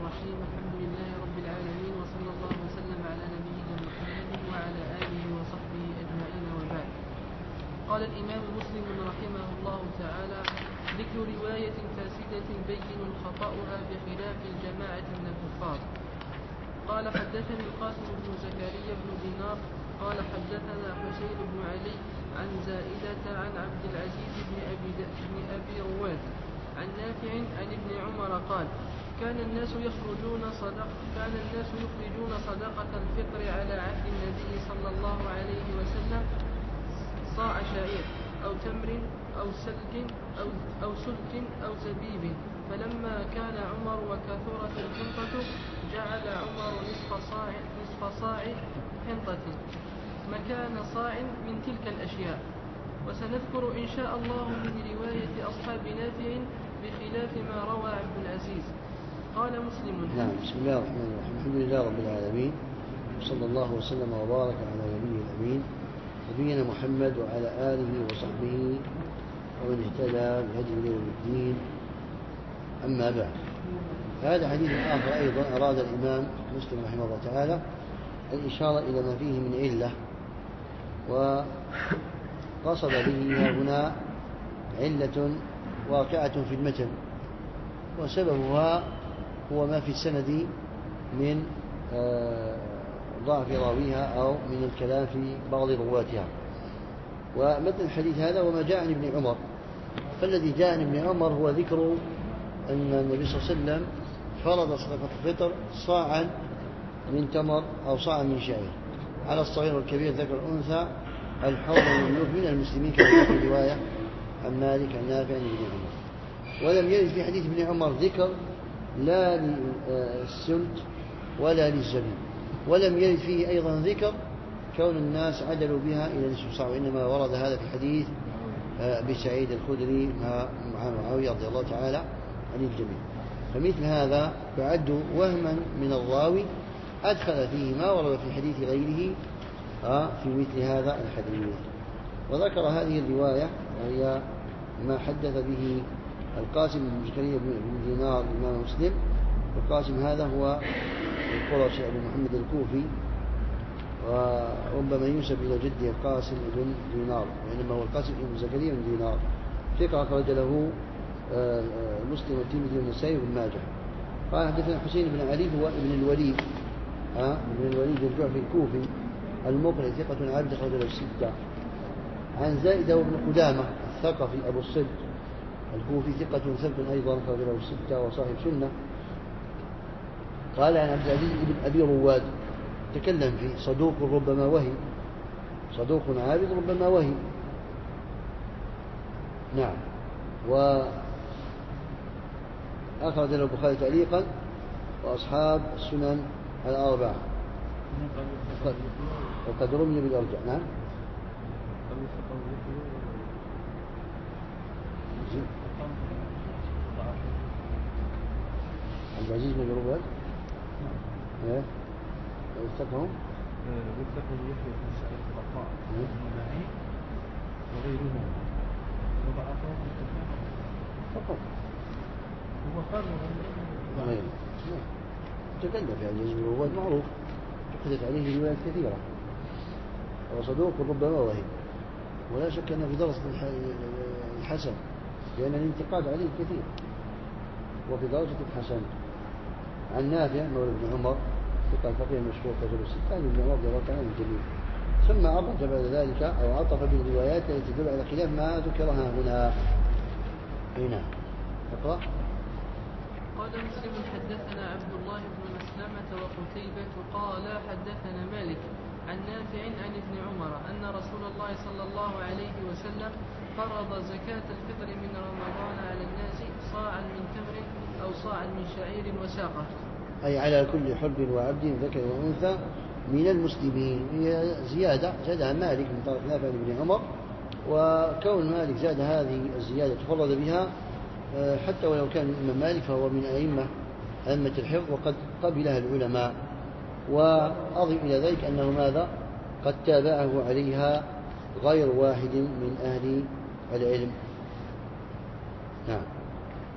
الرحيم. الحمد لله رب العالمين، وصلى الله وسلم على نبينا محمد وعلى آله وصحبه أجمعين، وبعد. قال الإمام مسلم رحمه الله تعالى: ذكر رواية فاسدة بين خطأها بخلاف الجماعة من الكفار. قال: حدثني القاسم بن زكريا بن دينار قال: حدثنا حسين بن علي عن زائدة عن عبد العزيز بن أبي رواد عن نافع عن ابن عمر قال: كان الناس يخرجون صدقة الفطر على عهد النبي صلى الله عليه وسلم صاع شعير أو تمر أو سلك أو زبيب. فلما كان عمر وكثرت الحنطة جعل عمر نصف صاع حنطة مكان صاع من تلك الأشياء. وسنذكر إن شاء الله من رواية أصحاب نافع بخلاف ما روى عبد العزيز. قال مسلم: نعم. بسم الله الرحمن الرحيم. الحمد لله رب العالمين، وصلى الله وسلم وبارك على نبيه الأمين نبينا محمد وعلى آله وصحبه ومن اهتدى بهديه يوم الدين. أما بعد، هذا حديث آخر أيضا أراد الإمام مسلم رحمه الله تعالى الإشارة إلى ما فيه من علة، وقصد به هنا علة واقعة في المتن، وسببها هو ما في السند من ضعف راويها أو من الكلام في بعض رواتها. ومتن الحديث هذا وما جاء عن ابن عمر. فالذي جاء عن ابن عمر هو ذكر أن النبي صلى الله عليه وسلم فرض صدقة الفطر صاعا من تمر أو صاعا من شعير على الصغير والكبير ذكر الأنثى الحر والمملوك من المسلمين، كما في رواية عن مالك عن نافع عن ابن عمر. ولم يرد في حديث ابن عمر ذكر لا للسلت ولا للزبيب، ولم يرد فيه أيضا ذكر كون الناس عدلوا بها إلى نصف صاع، وإنما ورد هذا في حديث بسعيد الخدري مع معاوية رضي الله تعالى عن الجميع. فمثل هذا يعد وهما من الراوي أدخل فيه ما ورد في حديث غيره في مثل هذا الحديث. وذكر هذه الرواية وهي ما حدث به القاسم بن زكريا بن دينار الإمام مسلم. والقاسم هذا هو القرشي أبو محمد الكوفي، وربما ينسب إلى جده القاسم بن دينار، وإنما هو القاسم بن زكريا بن دينار. ثقة أخرج له مسلم والترمذي والنسائي وابن ماجه. قال: حدثنا حسين بن علي هو ابن الوليد ابن الوليد الجعفي الكوفي المقري ثقة عابد أخرج له الستة. عن زائدة وابن قدامة الثقفي أبو الصد الكوفي ثقة ثبت أيضا أخرج له الستة وصاحب سنة. قال: عن عبد العزيز بن أبي رواد تكلم فيه صدوق ربما وهي، صدوق عابد ربما وهي. نعم. وأخرج له البخاري تعليقا وأصحاب السنن الأربعة، وقد رمي بالأرجع. نعم. عبد العزيز بن رواد يستقهم يحيى بن سعيد القطاع والمدني وغيرهم وضعفه فقط. هو قال غير تكلم في عبد العزيز بن رواد معروف، أخذت عليه روايات كثيرة، وصدوق ربما وهي، ولا شك أنه في درجة الحسن، لأن الانتقاد عليه كثير، وفي درجة الحسن. عن نافع مولى بن عمر ثقة الفقيه مشهور رجل الستة عن ابن عمر رضي الله تعالى عنه الجميع. ثم عرج بعد ذلك أو عطف بالروايات التي تدل على خلاف ما ذكرها هنا. هنا اقرأ. قال مسلم: حدثنا عبد الله بن مسلمة وقتيبة قال: حدثنا مالك عن نافع عن ابن عمر أن رسول الله صلى الله عليه وسلم فرض زكاة الفطر من رمضان على الناس صاعا من تمر أو صاعا من شعير وساقه، أي على كل حر وعبد ذكر وأنثى من المسلمين. هي زيادة زادها مالك من طرف نافع بن عمر، وكون مالك زاد هذه الزيادة تفرد بها حتى ولو كان الإمام مالك فهو من أئمة الحفظ وقد قبلها العلماء. وأضف إلى ذلك أنه ماذا؟ قد تابعه عليها غير واحد من أهل العلم. نعم.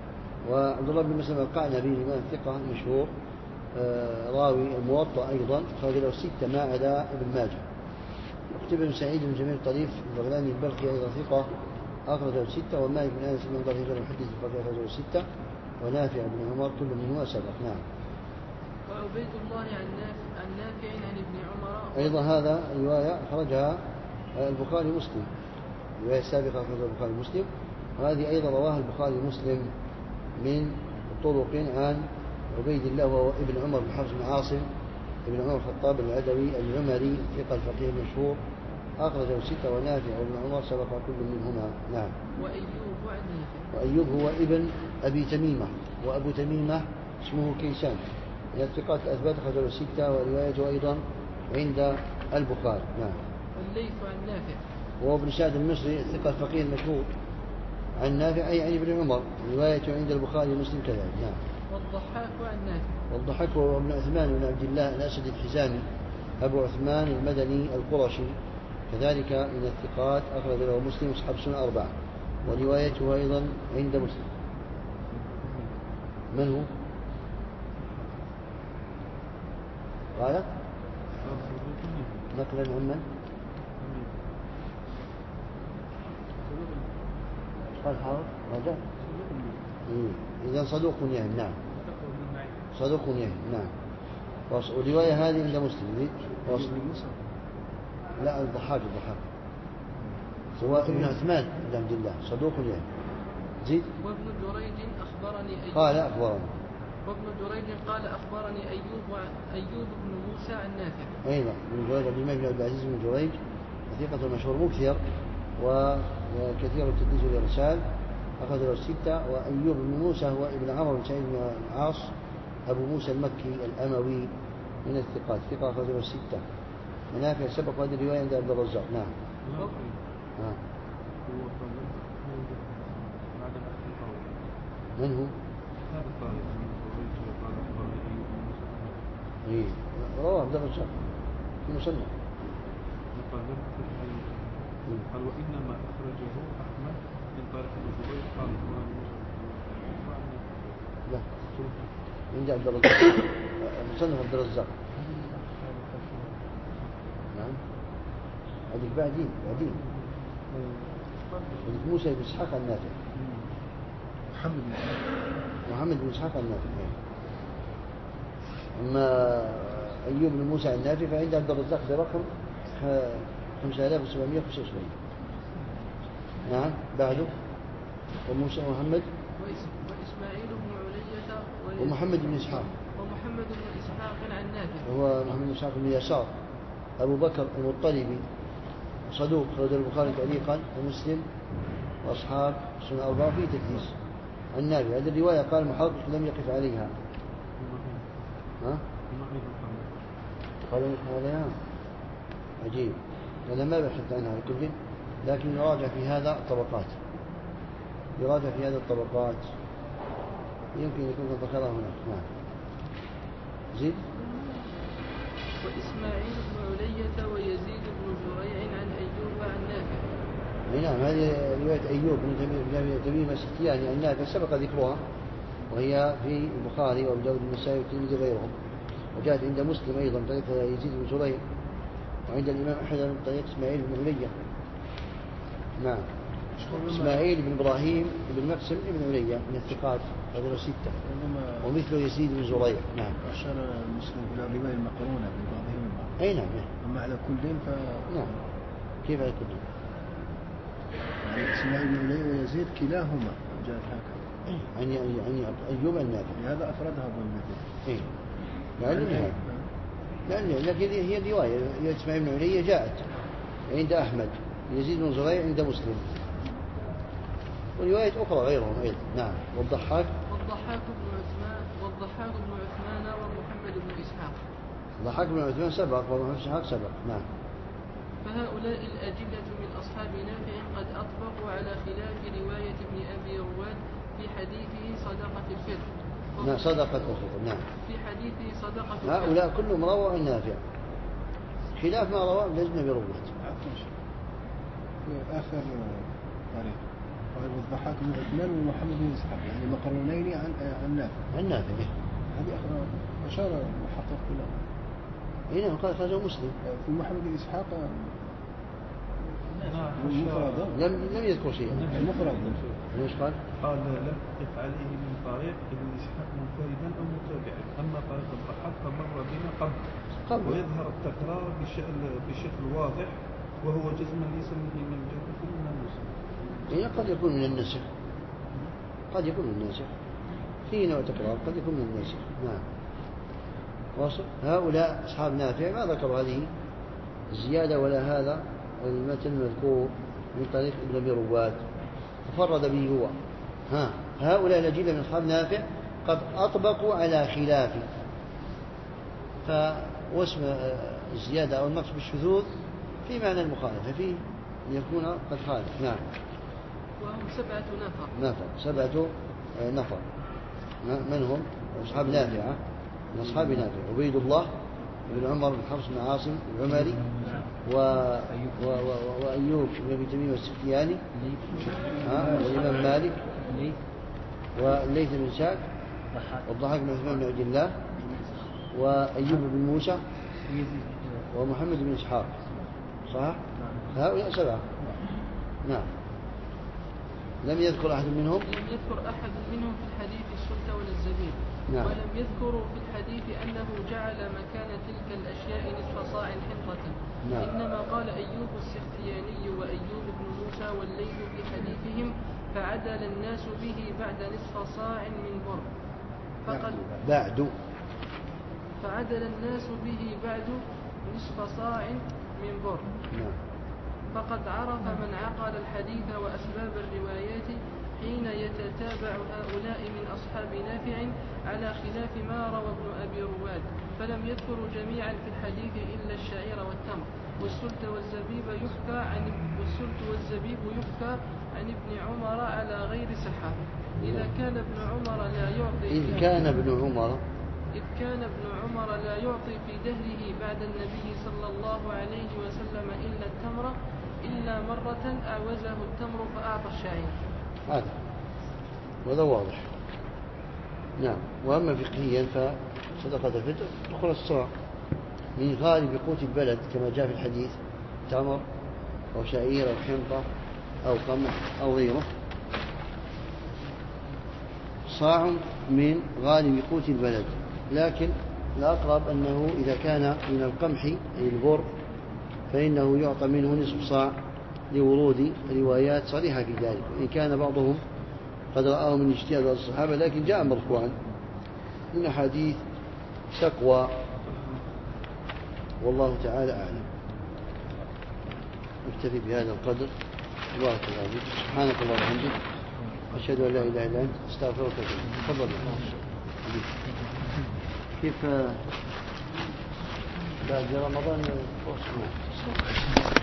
وعبد الله بن مسلم القعنبي الإمام الثقة المشهور راوي الموطأ أيضا خرج له 6 ما عدا ابن ماجه. وكتب بن سعيد بن جميل الطريف البغلاني البلخي أيضا ثقة أخرجه 6. ومالك بن أنس بن ضريف المحدث الفقيه أخرجه 6. ونافع بن عمر كل منهما سبق. نعم. وعبيد الله عن نافع عن ابن عمر أيضا هذا رواية أخرجها البخاري مسلم، الرواية السابقة أخرجها البخاري مسلم، وهذه أيضا رواها البخاري مسلم من طرق عن عبيد الله وهو ابن عمر بن حفص بن عاصم ابن عمر الخطاب العدوي العمري ثقة الفقيه المشهور أخرجه 6. ونافع وابن عمر سبق كل منهما. نعم. وأيوب عن نافع. وأيوب هو ابن أبي تميمة، وأبو تميمة اسمه كيسان من الثقات الأثبات أخرجه 6. وروايته أيضا عند البخاري. نعم. والليث عن نافع. وهو ابن سعد المصري الثقة الفقيه المشهور عن نافع أي عن ابن عمر، روايته عند البخاري ومسلم كذلك. نعم. والضحاك عن نافع. والضحاك هو ابن عثمان بن عبد الله الأسد الحزامي أبو عثمان المدني القرشي كذلك من الثقات أخرج له مسلم أصحاب السنن 4. وروايته أيضا عند مسلم. من هو؟ قال نقلا عن من؟ قال حافظ رجع. إذا صدوق يهم. نعم. صدوق يهم. نعم. ورواية هذه عند مسلم. لا الضحاك هو ابن عثمان بن عبد الله صدوق يهم. زيد. وابن جريج أخبرني أيوب. قال أخبرني. وابن جريج قال أخبرني أيوب بن موسى عن نافع. أيضا ابن جريج عبد الله بن عبد العزيز بن جريج ثقة مشهور مكثر وكثير التدليس والإرسال أخرج له 6. وأيوب بن موسى هو ابن عمرو بن سعيد بن العاص أبو موسى المكي الأموي من الثقات ثقة أخرج له 6. ونافع سبق هذه الرواية عند عبد الرزاق. نعم. من هو؟ رواه عبد الرزاق في مسنده. قال وإنما أخرجه أحمد من طريق الزبير قال لا عند عبد الرزاق مسنده عبد الرزاق. نعم. هذيك بعدين هذيك موسى بن إسحاق النافع. محمد بن إسحاق النافع. أما أيوب بن موسى النافع فعند عبد الرزاق برقم 5775. نعم. بعده وموسى ومحمد وإسماعيل بن علية ومحمد بن إسحاق. ومحمد بن إسحاق عن نافع. هو محمد بن إسحاق بن يسار أبو بكر المطلبي صدوق خرج البخاري تعليقا ومسلم وأصحاب سنن 4 في تدليس. النافع هذه الرواية قال المحقق لم يقف عليها. ها؟ قال يقف عليها عجيب. أنا ما بحث عنها لكل، لكن يراجع في هذا الطبقات، يراجع في هذا الطبقات يمكن يكون ذكرها هناك. نعم. زيد. وإسماعيل بن علية ويزيد بن زريع عن أيوب عن نافع. نعم. هذه رواية أيوب بن تميم السختياني عن نافع سبق ذكرها، وهي في البخاري وأبو داود والنسائي والترمذي وغيرهم، وجاءت عند مسلم أيضا طريق يزيد بن زريع، وعند الإمام أحمد من طريق إسماعيل بن علية. نعم. إسماعيل بن إبراهيم بن مقسم بن علية من الثقات هذول 6. ومثله يزيد بن زريع. نعم. أشار المسلم إلى الرواية المقرونة ببعضهم. أي نعم. أما على كلهم نعم. كيف على كلهم؟ يعني إسماعيل بن علية ويزيد كلاهما جاءت هكذا. يعني أيوب النافع. لهذا أفردها ابن المدين. لكن هي الرواية إسماعيل بن علية جاءت عند أحمد، يزيد بن زريع عند مسلم، ورواية أخرى غيرهم أيضا. نعم. والضحاك بن عثمان ومحمد بن إسحاق. الضحاك بن عثمان سبق ومحمد بن إسحاق سبق. نعم. فهؤلاء الأجلة من أصحاب نافع قد أطبقوا على خلاف رواية ابن أبي رواد في حديثه صدقة الفطر. نعم. صدقة الفطر. نعم. في حديثه صدقة الفطر. هؤلاء كلهم رووا عن نافع خلاف ما رواه ابن أبي رواد. في آخر طريق طيب والضحاك بن عثمان ومحمد بن إسحاق يعني مقرونين عن نافع. عن نافع. هذه أشار المحقق كلها. هنا قال خرجه مسلم. في محمد بن إسحاق نعم لم يذكر شيئا. المفرد. ليش قال؟ قال لم يقف عليه من طريق ابن إسحاق منفردا أو متابعا، أما طريق الضحاك فمر بنا قبل ويظهر التكرار بشكل واضح، وهو جزما ليس من الإمام الجوزي من المسلم. يعني قد يكون من النسخ، قد يكون من النسخ في نوع تكرار، قد يكون من النسخ. نعم. واصل. هؤلاء أصحاب نافع ما ذكروا هذه الزيادة ولا هذا المتن المذكور من طريق ابن أبي رواد، تفرد به هو. هؤلاء الذين من أصحاب نافع قد أطبقوا على خلافه، واسم الزيادة أو النقص بالشذوذ في معنى المخالفة، فيه أن يكون قد خالف. نعم. وهم 7 نفر. 7 نفر. من هم؟ أصحاب نافع، من أصحاب نافع عبيد الله بن عمر بن حفص بن عاصم العمري وأيوب بن أبي تميم السختياني والإمام مالك والليث بن سعد والضحاك بن عثمان بن عبد الله وأيوب بن موسى ومحمد بن إسحاق. صح؟ هؤلاء 7. نعم. لم يذكر أحد منهم في الحديث السلطة ولا الزبيب. نعم. ولم يذكروا في الحديث أنه جعل مكان تلك الأشياء نصف صاع حنطة. نعم. إنما قال أيوب السختياني وأيوب بن موسى والليث في حديثهم فعدل الناس به بعد نصف صاع من بر. فعدل الناس به بعد نصف صاع من بر. نعم. فقد عرف من عقل الحديث وأسباب الروايات حين يتتابع هؤلاء من أصحاب نافع على خلاف ما روى ابن أبي رواد، فلم يذكروا جميعا في الحديث إلا الشعير والتمر والسلت والزبيب يحكى عن ابن عمر على غير صحة. إذ كان ابن عمر لا يعطي في دهره بعد النبي صلى الله عليه وسلم إلا التمر إلا مرة أعوزه التمر فأعطى الشعير. هذا واضح. نعم. وأما فقهيا فصدقة الفطر تدخل الصاع من غالب قوت البلد كما جاء في الحديث، تمر أو شعير أو حنطة أو قمح أو غيره، صاع من غالب قوت البلد. لكن الأقرب أنه إذا كان من القمح أي البر فإنه يعطى منه نصف صاع لورود روايات صريحة في ذلك، وإن كان بعضهم قد رآه من اجتهاد الصحابة، لكن جاء مرفوعا من أحاديث تقوى. والله تعالى أعلم. نكتفي بهذا القدر. بارك الله فيك. سبحانك اللهم وبحمدك، أشهد أن لا إله إلا أنت، أستغفرك وأتوب إليك. تفضل. كيف بعد رمضان؟